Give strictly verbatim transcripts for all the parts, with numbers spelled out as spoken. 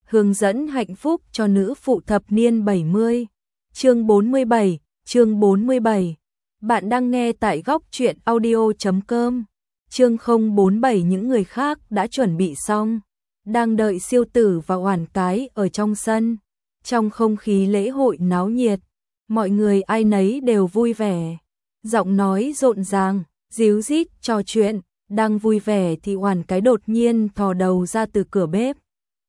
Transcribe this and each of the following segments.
hướng dẫn hạnh phúc cho nữ phụ thập niên bảy mươi. Chương bốn mươi bảy, chương bốn mươi bảy. Bạn đang nghe tại góc truyện audio chấm com. Chương không bốn bảy. Những người khác đã chuẩn bị xong, đang đợi Siêu Tử và Oản Cái ở trong sân. Trong không khí lễ hội náo nhiệt, mọi người ai nấy đều vui vẻ, giọng nói rộn ràng, ríu rít trò chuyện. Đang vui vẻ thì Oản Cái đột nhiên thò đầu ra từ cửa bếp.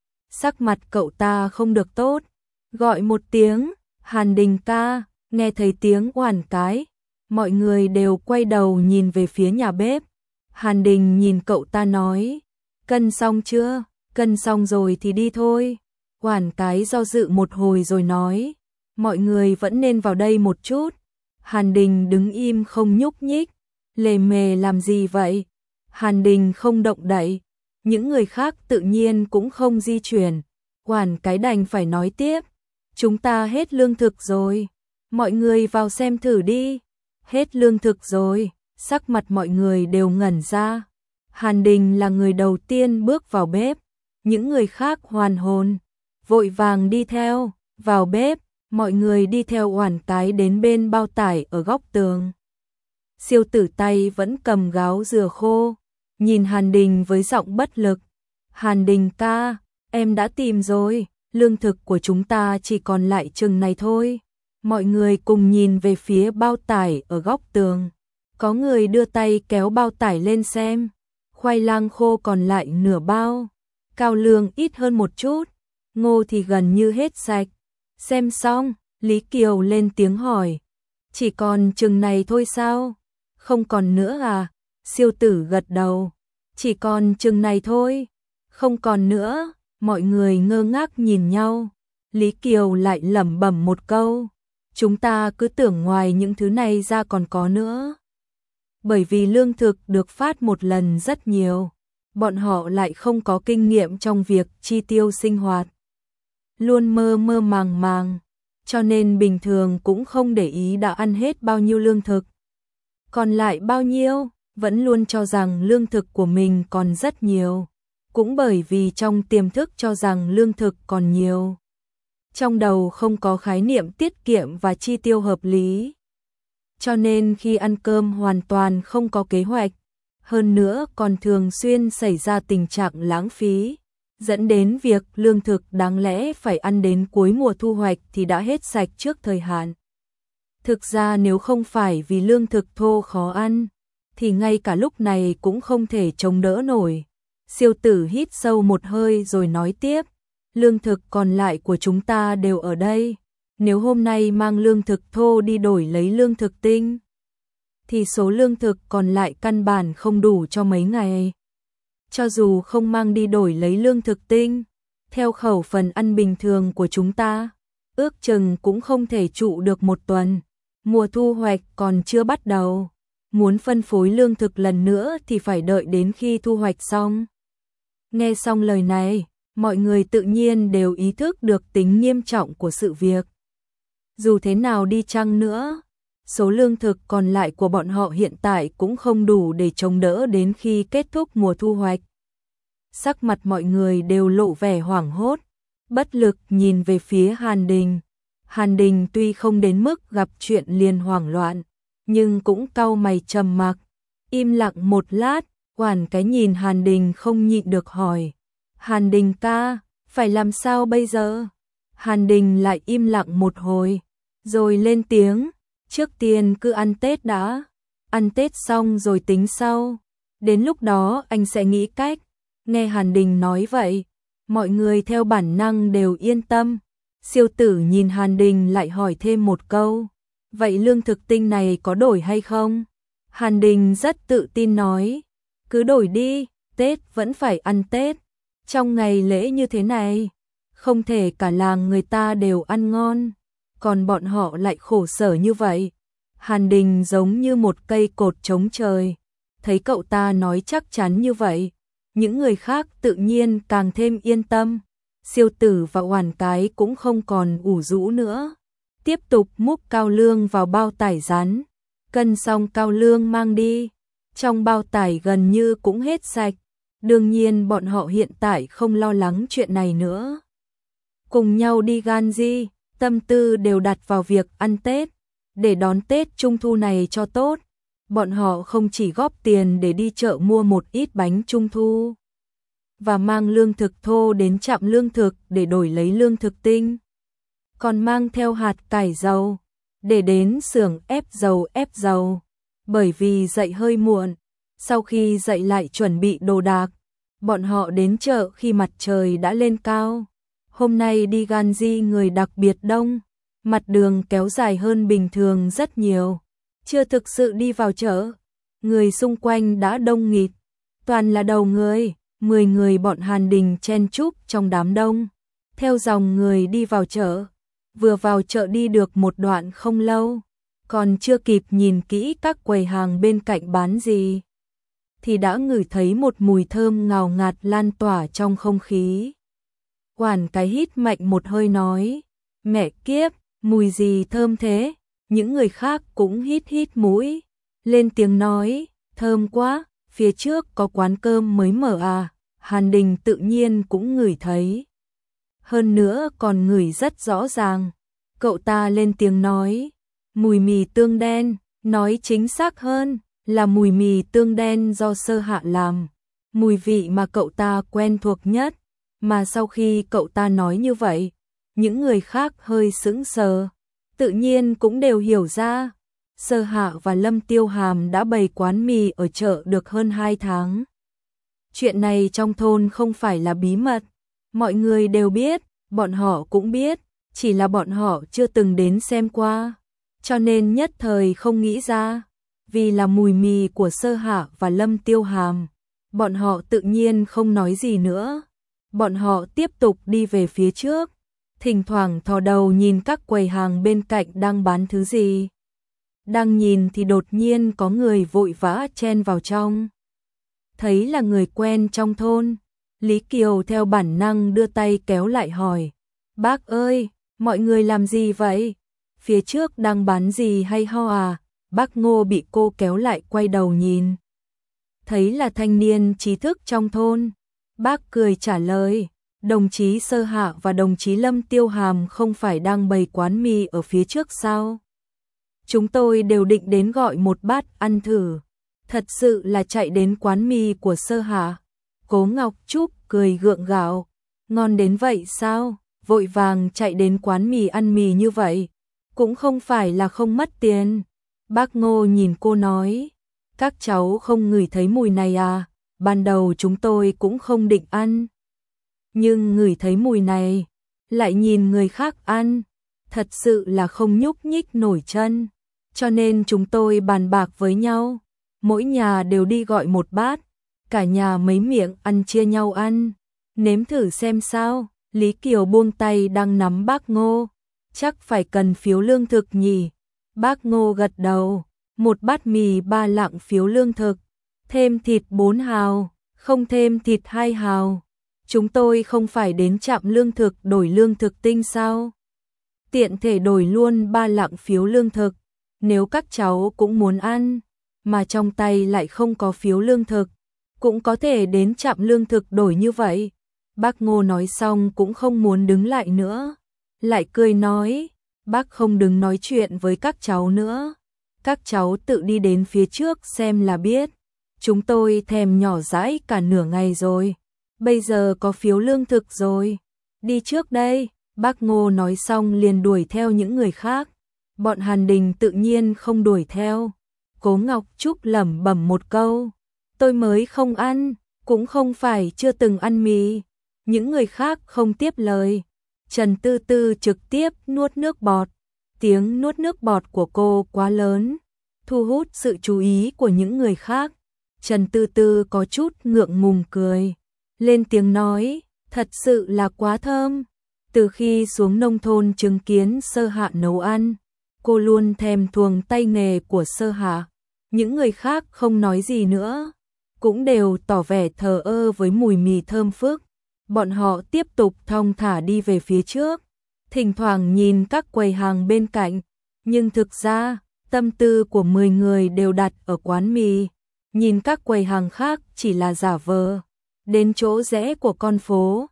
Sắc mặt cậu ta không được tốt, gọi một tiếng, Hàn Đình ca. Nghe thấy tiếng Oản Cái, mọi người đều quay đầu nhìn về phía nhà bếp. Hàn Đình nhìn cậu ta nói, cân xong chưa? Cân xong rồi thì đi thôi. Oản Cái do dự một hồi rồi nói, mọi người vẫn nên vào đây một chút. Hàn Đình đứng im không nhúc nhích, lề mề làm gì vậy? Hàn Đình không động đậy, những người khác tự nhiên cũng không di chuyển. Oản Cái đành phải nói tiếp, chúng ta hết lương thực rồi, mọi người vào xem thử đi. Hết lương thực rồi, sắc mặt mọi người đều ngẩn ra. Hàn Đình là người đầu tiên bước vào bếp, những người khác hoàn hồn, vội vàng đi theo. Vào bếp, mọi người đi theo Oản Cái đến bên bao tải ở góc tường. Siêu Tử tay vẫn cầm gáo dừa khô, nhìn Hàn Đình với giọng bất lực. Hàn Đình ca, em đã tìm rồi, lương thực của chúng ta chỉ còn lại chừng này thôi. Mọi người cùng nhìn về phía bao tải ở góc tường. Có người đưa tay kéo bao tải lên xem. Khoai lang khô còn lại nửa bao, cao lương ít hơn một chút, ngô thì gần như hết sạch. Xem xong, Lý Kiều lên tiếng hỏi, chỉ còn chừng này thôi sao? Không còn nữa à? Siêu Tử gật đầu, chỉ còn chừng này thôi, không còn nữa. Mọi người ngơ ngác nhìn nhau. Lý Kiều lại lẩm bẩm một câu, chúng ta cứ tưởng ngoài những thứ này ra còn có nữa. Bởi vì lương thực được phát một lần rất nhiều, bọn họ lại không có kinh nghiệm trong việc chi tiêu sinh hoạt, luôn mơ mơ màng màng, cho nên bình thường cũng không để ý đã ăn hết bao nhiêu lương thực. Còn lại bao nhiêu, vẫn luôn cho rằng lương thực của mình còn rất nhiều. Cũng bởi vì trong tiềm thức cho rằng lương thực còn nhiều, trong đầu không có khái niệm tiết kiệm và chi tiêu hợp lý. Cho nên khi ăn cơm hoàn toàn không có kế hoạch, hơn nữa còn thường xuyên xảy ra tình trạng lãng phí, dẫn đến việc lương thực đáng lẽ phải ăn đến cuối mùa thu hoạch thì đã hết sạch trước thời hạn. Thực ra nếu không phải vì lương thực thô khó ăn, thì ngay cả lúc này cũng không thể chống đỡ nổi. Siêu Tử hít sâu một hơi rồi nói tiếp, lương thực còn lại của chúng ta đều ở đây. Nếu hôm nay mang lương thực thô đi đổi lấy lương thực tinh, thì số lương thực còn lại căn bản không đủ cho mấy ngày. Cho dù không mang đi đổi lấy lương thực tinh, theo khẩu phần ăn bình thường của chúng ta, ước chừng cũng không thể trụ được một tuần. Mùa thu hoạch còn chưa bắt đầu, muốn phân phối lương thực lần nữa thì phải đợi đến khi thu hoạch xong. Nghe xong lời này, mọi người tự nhiên đều ý thức được tính nghiêm trọng của sự việc. Dù thế nào đi chăng nữa, số lương thực còn lại của bọn họ hiện tại cũng không đủ để chống đỡ đến khi kết thúc mùa thu hoạch. Sắc mặt mọi người đều lộ vẻ hoảng hốt, bất lực nhìn về phía Hàn Đình. Hàn Đình tuy không đến mức gặp chuyện liền hoảng loạn, nhưng cũng cau mày trầm mặc, im lặng một lát. Oản Cái nhìn Hàn Đình không nhịn được hỏi, Hàn Đình ca, phải làm sao bây giờ? Hàn Đình lại im lặng một hồi, rồi lên tiếng, trước tiên cứ ăn Tết đã, ăn Tết xong rồi tính sau, đến lúc đó anh sẽ nghĩ cách. Nghe Hàn Đình nói vậy, mọi người theo bản năng đều yên tâm. Siêu Tử nhìn Hàn Đình lại hỏi thêm một câu, vậy lương thực tinh này có đổi hay không? Hàn Đình rất tự tin nói, cứ đổi đi, Tết vẫn phải ăn Tết. Trong ngày lễ như thế này, không thể cả làng người ta đều ăn ngon, còn bọn họ lại khổ sở như vậy. Hàn Đình giống như một cây cột chống trời, thấy cậu ta nói chắc chắn như vậy, những người khác tự nhiên càng thêm yên tâm. Siêu Tử và Oản Cái cũng không còn ủ rũ nữa, tiếp tục múc cao lương vào bao tải rán, cân xong cao lương mang đi. Trong bao tải gần như cũng hết sạch. Đương nhiên bọn họ hiện tại không lo lắng chuyện này nữa. cùng nhau đi Ganji, tâm tư đều đặt vào việc ăn Tết, để đón Tết Trung thu này cho tốt. Bọn họ không chỉ góp tiền để đi chợ mua một ít bánh Trung thu, và mang lương thực thô đến trạm lương thực để đổi lấy lương thực tinh, còn mang theo hạt cải dầu, để đến xưởng ép dầu ép dầu. Bởi vì dậy hơi muộn, sau khi dậy lại chuẩn bị đồ đạc, bọn họ đến chợ khi mặt trời đã lên cao. Hôm nay đi Ganji người đặc biệt đông, mặt đường kéo dài hơn bình thường rất nhiều. Chưa thực sự đi vào chợ, người xung quanh đã đông nghịt, toàn là đầu người, mười người bọn Hàn Đình chen chúc trong đám đông, theo dòng người đi vào chợ. Vừa vào chợ đi được một đoạn không lâu, còn chưa kịp nhìn kỹ các quầy hàng bên cạnh bán gì, thì đã ngửi thấy một mùi thơm ngào ngạt lan tỏa trong không khí. Quản cái hít mạnh một hơi nói, mẹ kiếp, mùi gì thơm thế? Những người khác cũng hít hít mũi, lên tiếng nói, thơm quá, phía trước có quán cơm mới mở à. Hàn Đình tự nhiên cũng ngửi thấy, hơn nữa còn ngửi rất rõ ràng. Cậu ta lên tiếng nói, mùi mì tương đen, nói chính xác hơn là mùi mì tương đen do Sơ Hạ làm, mùi vị mà cậu ta quen thuộc nhất. Mà sau khi cậu ta nói như vậy, những người khác hơi sững sờ, tự nhiên cũng đều hiểu ra. Sơ Hạ và Lâm Tiêu Hàm đã bày quán mì ở chợ được hơn hai tháng. Chuyện này trong thôn không phải là bí mật, mọi người đều biết, bọn họ cũng biết, chỉ là bọn họ chưa từng đến xem qua, cho nên nhất thời không nghĩ ra. Vì là mùi mì của Sơ Hạ và Lâm Tiêu Hàm, bọn họ tự nhiên không nói gì nữa. Bọn họ tiếp tục đi về phía trước, thỉnh thoảng thò đầu nhìn các quầy hàng bên cạnh đang bán thứ gì. Đang nhìn thì đột nhiên có người vội vã chen vào trong. Thấy là người quen trong thôn, Lý Kiều theo bản năng đưa tay kéo lại hỏi, bác ơi, mọi người làm gì vậy? Phía trước đang bán gì hay ho à? Bác Ngô bị cô kéo lại quay đầu nhìn, thấy là thanh niên trí thức trong thôn. Bác cười trả lời, đồng chí Sơ Hạ và đồng chí Lâm Tiêu Hàm không phải đang bày quán mì ở phía trước sao? Chúng tôi đều định đến gọi một bát ăn thử. Thật sự là chạy đến quán mì của Sơ Hạ. Cố Ngọc Trúc cười gượng gạo, ngon đến vậy sao? Vội vàng chạy đến quán mì ăn mì như vậy, cũng không phải là không mất tiền. Bác Ngô nhìn cô nói, các cháu không ngửi thấy mùi này à? Ban đầu chúng tôi cũng không định ăn, nhưng ngửi thấy mùi này, lại nhìn người khác ăn, thật sự là không nhúc nhích nổi chân, cho nên chúng tôi bàn bạc với nhau, mỗi nhà đều đi gọi một bát, cả nhà mấy miệng ăn chia nhau ăn, nếm thử xem sao. Lý Kiều buông tay đang nắm bác Ngô, chắc phải cần phiếu lương thực nhỉ? Bác Ngô gật đầu, một bát mì ba lạng phiếu lương thực, thêm thịt bốn hào, không thêm thịt hai hào. Chúng tôi không phải đến trạm lương thực đổi lương thực tinh sao? Tiện thể đổi luôn ba lạng phiếu lương thực, nếu các cháu cũng muốn ăn, mà trong tay lại không có phiếu lương thực, cũng có thể đến trạm lương thực đổi như vậy. Bác Ngô nói xong cũng không muốn đứng lại nữa, lại cười nói, bác không đứng nói chuyện với các cháu nữa, các cháu tự đi đến phía trước xem là biết. Chúng tôi thèm nhỏ dãi cả nửa ngày rồi, bây giờ có phiếu lương thực rồi, đi trước đây. Bác Ngô nói xong liền đuổi theo những người khác, bọn Hàn Đình tự nhiên không đuổi theo. Cố Ngọc Trúc lẩm bẩm một câu, tôi mới không ăn, cũng không phải chưa từng ăn mì. Những người khác không tiếp lời, Trần Tư Tư trực tiếp nuốt nước bọt, tiếng nuốt nước bọt của cô quá lớn, thu hút sự chú ý của những người khác. Trần Tư Tư có chút ngượng ngùng cười, lên tiếng nói, thật sự là quá thơm. Từ khi xuống nông thôn chứng kiến Sơ Hạ nấu ăn, cô luôn thèm thuồng tay nghề của Sơ Hạ. Những người khác không nói gì nữa, cũng đều tỏ vẻ thờ ơ với mùi mì thơm phức. Bọn họ tiếp tục thong thả đi về phía trước, thỉnh thoảng nhìn các quầy hàng bên cạnh, nhưng thực ra, tâm tư của mười người đều đặt ở quán mì, nhìn các quầy hàng khác chỉ là giả vờ. Đến chỗ rẽ của con phố,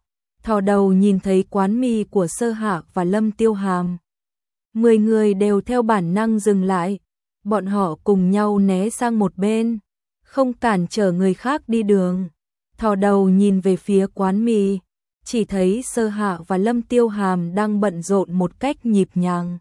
thò đầu nhìn thấy quán mì của Sơ Hạ và Lâm Tiêu Hàm. Mười người đều theo bản năng dừng lại, bọn họ cùng nhau né sang một bên, không cản trở người khác đi đường, thò đầu nhìn về phía quán mì, chỉ thấy Sơ Hạ và Lâm Tiêu Hàm đang bận rộn một cách nhịp nhàng.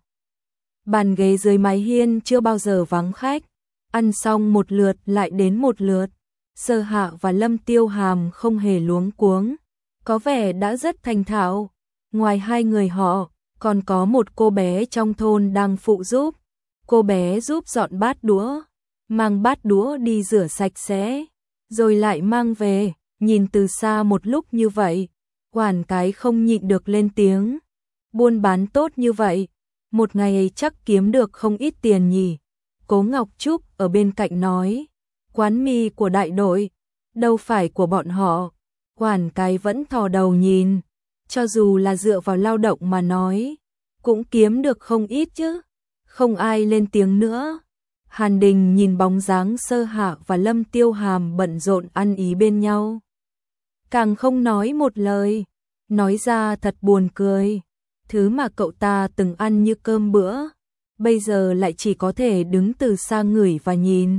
Bàn ghế dưới mái hiên chưa bao giờ vắng khách, ăn xong một lượt lại đến một lượt, Sơ Hạ và Lâm Tiêu Hàm không hề luống cuống, có vẻ đã rất thành thạo. Ngoài hai người họ, còn có một cô bé trong thôn đang phụ giúp. Cô bé giúp dọn bát đũa, mang bát đũa đi rửa sạch sẽ, rồi lại mang về. Nhìn từ xa một lúc như vậy, quản cái không nhịn được lên tiếng. Buôn bán tốt như vậy, một ngày chắc kiếm được không ít tiền nhỉ. Cố Ngọc Trúc ở bên cạnh nói, quán mì của đại đội, đâu phải của bọn họ. Quản cái vẫn thò đầu nhìn, cho dù là dựa vào lao động mà nói, cũng kiếm được không ít chứ. Không ai lên tiếng nữa. Hàn Đình nhìn bóng dáng Sơ Hạ và Lâm Tiêu Hàm bận rộn ăn ý bên nhau, càng không nói một lời, nói ra thật buồn cười. Thứ mà cậu ta từng ăn như cơm bữa, bây giờ lại chỉ có thể đứng từ xa ngửi và nhìn.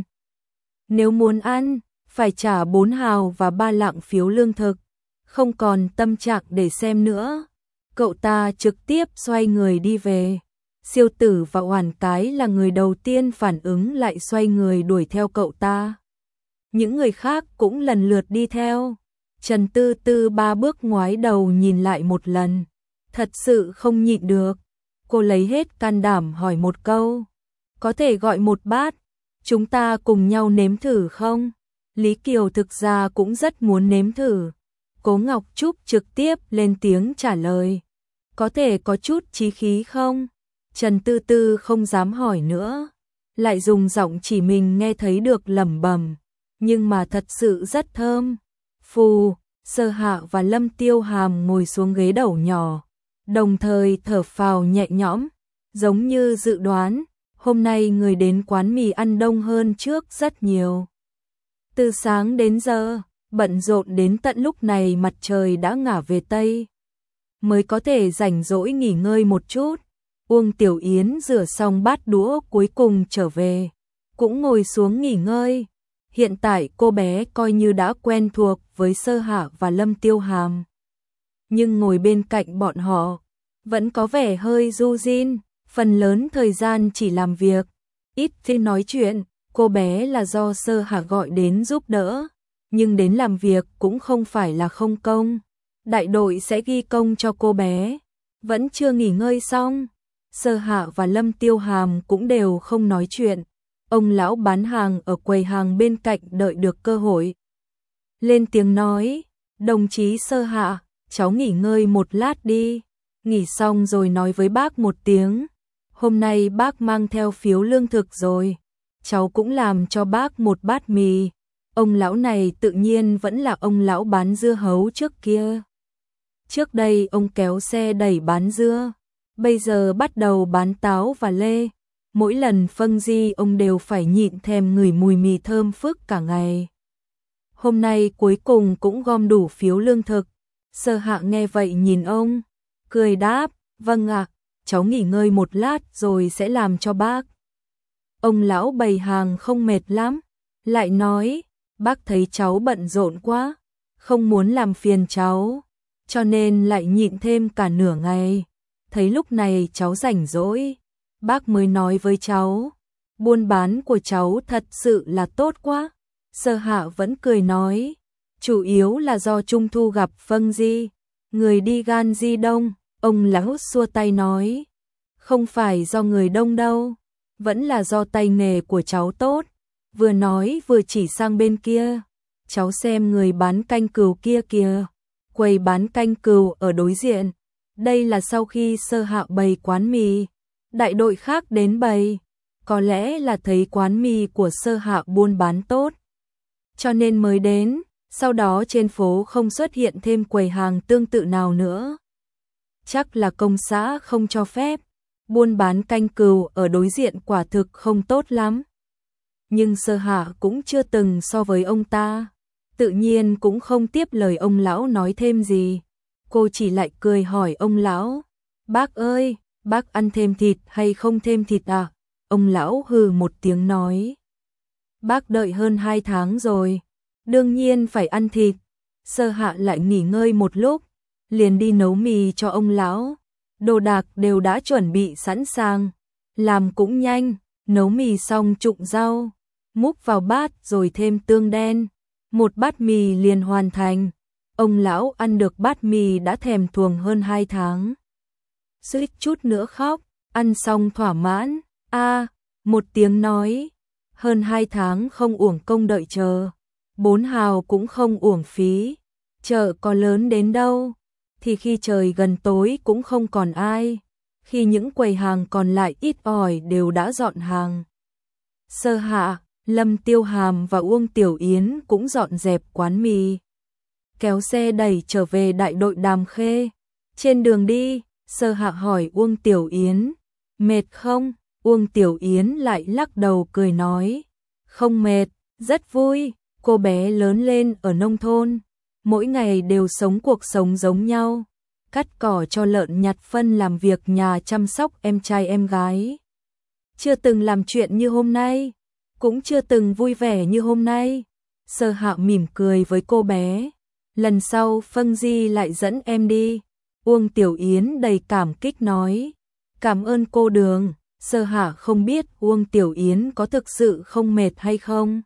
Nếu muốn ăn, phải trả bốn hào và ba lạng phiếu lương thực, không còn tâm trạng để xem nữa. Cậu ta trực tiếp xoay người đi về. Siêu Tử và Oản Cái là người đầu tiên phản ứng lại xoay người đuổi theo cậu ta. Những người khác cũng lần lượt đi theo. Trần Tư Tư ba bước ngoái đầu nhìn lại một lần, thật sự không nhịn được. Cô lấy hết can đảm hỏi một câu, có thể gọi một bát, chúng ta cùng nhau nếm thử không? Lý Kiều thực ra cũng rất muốn nếm thử. Cố Ngọc Trúc trực tiếp lên tiếng trả lời, có thể có chút chí khí không? Trần Tư Tư không dám hỏi nữa, lại dùng giọng chỉ mình nghe thấy được lẩm bẩm, nhưng mà thật sự rất thơm. Phù, Sơ Hạ và Lâm Tiêu Hàm ngồi xuống ghế đầu nhỏ, đồng thời thở phào nhẹ nhõm, giống như dự đoán, hôm nay người đến quán mì ăn đông hơn trước rất nhiều. Từ sáng đến giờ, bận rộn đến tận lúc này mặt trời đã ngả về Tây, mới có thể rảnh rỗi nghỉ ngơi một chút. Uông Tiểu Yến rửa xong bát đũa cuối cùng trở về, cũng ngồi xuống nghỉ ngơi. Hiện tại cô bé coi như đã quen thuộc với Sơ Hạ và Lâm Tiêu Hàm, nhưng ngồi bên cạnh bọn họ vẫn có vẻ hơi du rin, phần lớn thời gian chỉ làm việc, ít khi nói chuyện. Cô bé là do Sơ Hạ gọi đến giúp đỡ, nhưng đến làm việc cũng không phải là không công. Đại đội sẽ ghi công cho cô bé. Vẫn chưa nghỉ ngơi xong, Sơ Hạ và Lâm Tiêu Hàm cũng đều không nói chuyện. Ông lão bán hàng ở quầy hàng bên cạnh đợi được cơ hội, lên tiếng nói, đồng chí Sơ Hạ, cháu nghỉ ngơi một lát đi, nghỉ xong rồi nói với bác một tiếng. Hôm nay bác mang theo phiếu lương thực rồi, cháu cũng làm cho bác một bát mì. Ông lão này tự nhiên vẫn là ông lão bán dưa hấu trước kia. Trước đây ông kéo xe đẩy bán dưa, bây giờ bắt đầu bán táo và lê. Mỗi lần phân di ông đều phải nhịn thèm ngửi mùi mì thơm phức cả ngày. Hôm nay cuối cùng cũng gom đủ phiếu lương thực. Sơ Hạ nghe vậy nhìn ông, cười đáp, vâng ạ, cháu nghỉ ngơi một lát rồi sẽ làm cho bác. Ông lão bày hàng không mệt lắm, lại nói, bác thấy cháu bận rộn quá, không muốn làm phiền cháu, cho nên lại nhịn thêm cả nửa ngày. Thấy lúc này cháu rảnh rỗi, bác mới nói với cháu, buôn bán của cháu thật sự là tốt quá. Sơ Hạ vẫn cười nói, chủ yếu là do Trung Thu gặp Phân Di, người đi gan di đông. Ông lão xua tay nói, không phải do người đông đâu, vẫn là do tay nghề của cháu tốt. Vừa nói vừa chỉ sang bên kia, cháu xem người bán canh cừu kia kìa, quầy bán canh cừu ở đối diện. Đây là sau khi Sơ Hạ bày quán mì, đại đội khác đến bày, có lẽ là thấy quán mì của Sơ Hạ buôn bán tốt, cho nên mới đến. Sau đó trên phố không xuất hiện thêm quầy hàng tương tự nào nữa. Chắc là công xã không cho phép, buôn bán canh cừu ở đối diện quả thực không tốt lắm. Nhưng Sơ Hạ cũng chưa từng so với ông ta, tự nhiên cũng không tiếp lời ông lão nói thêm gì. Cô chỉ lại cười hỏi ông lão, bác ơi, bác ăn thêm thịt hay không thêm thịt à? Ông lão hừ một tiếng nói, bác đợi hơn hai tháng rồi, đương nhiên phải ăn thịt. Sơ Hạ lại nghỉ ngơi một lúc, liền đi nấu mì cho ông lão. Đồ đạc đều đã chuẩn bị sẵn sàng, làm cũng nhanh, nấu mì xong trụng rau, múc vào bát rồi thêm tương đen, một bát mì liền hoàn thành. Ông lão ăn được bát mì đã thèm thuồng hơn hai tháng. Suýt chút nữa khóc, ăn xong thỏa mãn, a một tiếng nói, hơn hai tháng không uổng công đợi chờ, bốn hào cũng không uổng phí, chợ có lớn đến đâu, thì khi trời gần tối cũng không còn ai, khi những quầy hàng còn lại ít ỏi đều đã dọn hàng. Sơ Hạ, Lâm Tiêu Hàm và Uông Tiểu Yến cũng dọn dẹp quán mì, kéo xe đẩy trở về đại đội Đàm Khê. Trên đường đi, Sơ Hạ hỏi Uông Tiểu Yến, mệt không? Uông Tiểu Yến lại lắc đầu cười nói, không mệt, rất vui. Cô bé lớn lên ở nông thôn, mỗi ngày đều sống cuộc sống giống nhau, cắt cỏ cho lợn, nhặt phân, làm việc nhà, chăm sóc em trai em gái. Chưa từng làm chuyện như hôm nay, cũng chưa từng vui vẻ như hôm nay. Sơ Hạ mỉm cười với cô bé, lần sau Phân Di lại dẫn em đi. Uông Tiểu Yến đầy cảm kích nói, cảm ơn cô Đường. Sơ Hạ không biết Uông Tiểu Yến có thực sự không mệt hay không.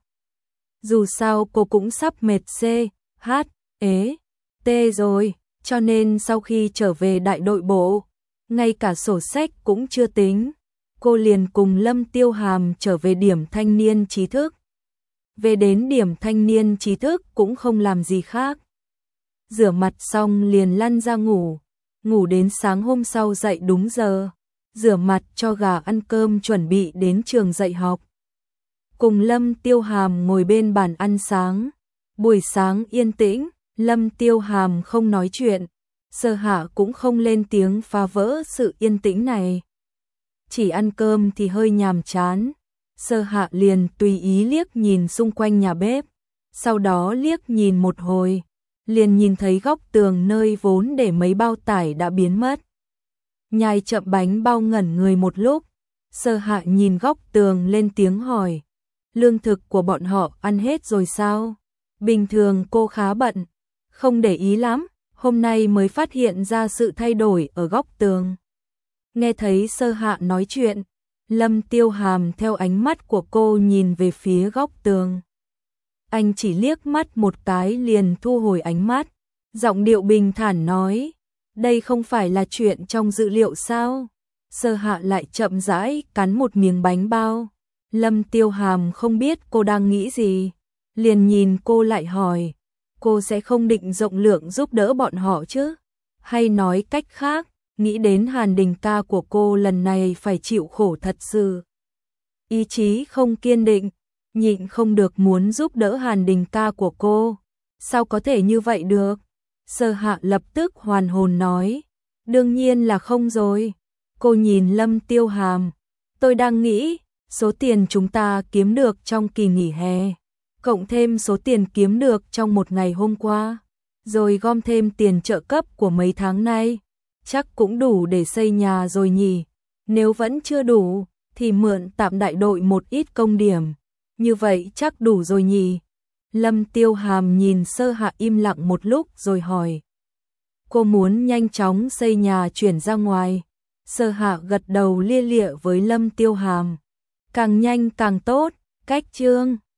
Dù sao cô cũng sắp mệt C, H, ế, T rồi, cho nên sau khi trở về đại đội bộ, ngay cả sổ sách cũng chưa tính, cô liền cùng Lâm Tiêu Hàm trở về điểm thanh niên trí thức. Về đến điểm thanh niên trí thức cũng không làm gì khác. Rửa mặt xong liền lăn ra ngủ, ngủ đến sáng hôm sau dậy đúng giờ, rửa mặt cho gà ăn cơm chuẩn bị đến trường dạy học. Cùng Lâm Tiêu Hàm ngồi bên bàn ăn sáng, buổi sáng yên tĩnh, Lâm Tiêu Hàm không nói chuyện, Sơ Hạ cũng không lên tiếng phá vỡ sự yên tĩnh này. Chỉ ăn cơm thì hơi nhàm chán, Sơ Hạ liền tùy ý liếc nhìn xung quanh nhà bếp, sau đó liếc nhìn một hồi, liền nhìn thấy góc tường nơi vốn để mấy bao tải đã biến mất. Nhai chậm bánh bao ngẩn người một lúc, Sơ Hạ nhìn góc tường lên tiếng hỏi, lương thực của bọn họ ăn hết rồi sao? Bình thường cô khá bận, không để ý lắm, hôm nay mới phát hiện ra sự thay đổi ở góc tường. Nghe thấy Sơ Hạ nói chuyện, Lâm Tiêu Hàm theo ánh mắt của cô nhìn về phía góc tường. Anh chỉ liếc mắt một cái liền thu hồi ánh mắt, giọng điệu bình thản nói, đây không phải là chuyện trong dự liệu sao? Sơ Hạ lại chậm rãi cắn một miếng bánh bao. Lâm Tiêu Hàm không biết cô đang nghĩ gì, liền nhìn cô lại hỏi, cô sẽ không định rộng lượng giúp đỡ bọn họ chứ? Hay nói cách khác, nghĩ đến Hàn Đình ca của cô lần này phải chịu khổ thật sự. Ý chí không kiên định, nhịn không được muốn giúp đỡ Hàn Đình ca của cô. Sao có thể như vậy được? Sơ Hạ lập tức hoàn hồn nói, đương nhiên là không rồi. Cô nhìn Lâm Tiêu Hàm, tôi đang nghĩ, số tiền chúng ta kiếm được trong kỳ nghỉ hè, cộng thêm số tiền kiếm được trong một ngày hôm qua, rồi gom thêm tiền trợ cấp của mấy tháng nay, chắc cũng đủ để xây nhà rồi nhỉ. Nếu vẫn chưa đủ, thì mượn tạm đại đội một ít công điểm, như vậy chắc đủ rồi nhỉ. Lâm Tiêu Hàm nhìn Sơ Hạ im lặng một lúc rồi hỏi, cô muốn nhanh chóng xây nhà chuyển ra ngoài? Sơ Hạ gật đầu lia lịa với Lâm Tiêu Hàm, càng nhanh càng tốt, cách chương.